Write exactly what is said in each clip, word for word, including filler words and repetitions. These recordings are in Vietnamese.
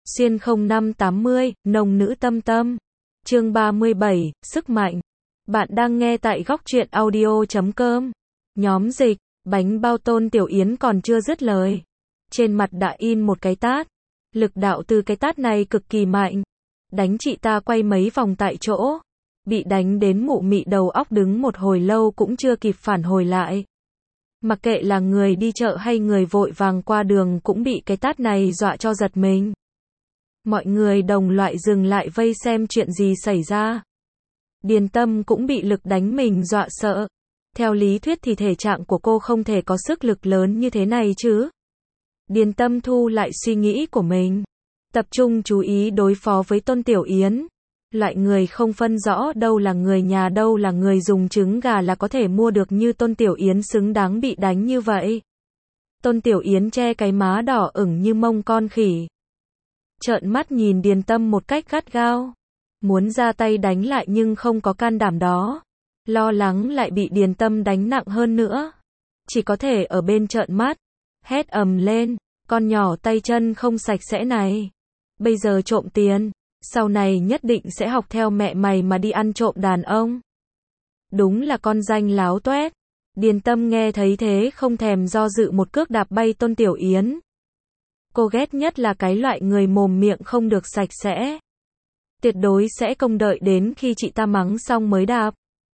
Xuyên không năm tám mươi, nồng nữ tâm tâm. Chương ba mươi bảy, sức mạnh. Bạn đang nghe tại góc truyện audio chấm com. Nhóm dịch, bánh bao Tôn Tiểu Yến còn chưa dứt lời. Trên mặt đã in một cái tát. Lực đạo từ cái tát này cực kỳ mạnh. Đánh chị ta quay mấy vòng tại chỗ. Bị đánh đến mụ mị đầu óc đứng một hồi lâu cũng chưa kịp phản hồi lại. Mặc kệ là người đi chợ hay người vội vàng qua đường cũng bị cái tát này dọa cho giật mình. Mọi người đồng loại dừng lại vây xem chuyện gì xảy ra. Điền Tâm cũng bị lực đánh mình dọa sợ. Theo lý thuyết thì thể trạng của cô không thể có sức lực lớn như thế này chứ. Điền Tâm thu lại suy nghĩ của mình. Tập trung chú ý đối phó với Tôn Tiểu Yến. Loại người không phân rõ đâu là người nhà đâu là người dùng trứng gà là có thể mua được như Tôn Tiểu Yến xứng đáng bị đánh như vậy. Tôn Tiểu Yến che cái má đỏ ửng như mông con khỉ. Trợn mắt nhìn Điền Tâm một cách gắt gao. Muốn ra tay đánh lại nhưng không có can đảm đó. Lo lắng lại bị Điền Tâm đánh nặng hơn nữa. Chỉ có thể ở bên trợn mắt. Hét ầm lên. Con nhỏ tay chân không sạch sẽ này. Bây giờ trộm tiền. Sau này nhất định sẽ học theo mẹ mày mà đi ăn trộm đàn ông. Đúng là con danh láo toét. Điền Tâm nghe thấy thế không thèm do dự một cước đạp bay Tôn Tiểu Yến. Cô ghét nhất là cái loại người mồm miệng không được sạch sẽ. Tuyệt đối sẽ không đợi đến khi chị ta mắng xong mới đạp.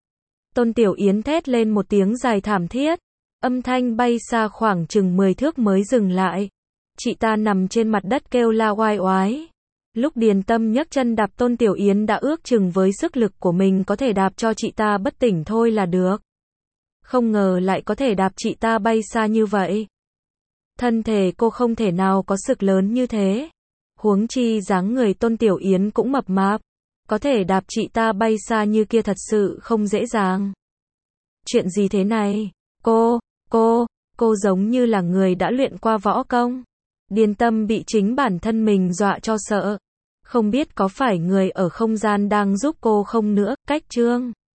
Tôn Tiểu Yến thét lên một tiếng dài thảm thiết. Âm thanh bay xa khoảng chừng mười thước mới dừng lại. Chị ta nằm trên mặt đất kêu la oai oái. Lúc Điền Tâm nhấc chân đạp Tôn Tiểu Yến đã ước chừng với sức lực của mình có thể đạp cho chị ta bất tỉnh thôi là được. Không ngờ lại có thể đạp chị ta bay xa như vậy. Thân thể cô không thể nào có sức lớn như thế. Huống chi dáng người Tôn Tiểu Yến cũng mập mạp. Có thể đạp chị ta bay xa như kia thật sự không dễ dàng. Chuyện gì thế này? Cô, cô, cô giống như là người đã luyện qua võ công. Điền Tâm bị chính bản thân mình dọa cho sợ. Không biết có phải người ở không gian đang giúp cô không nữa. Cách chương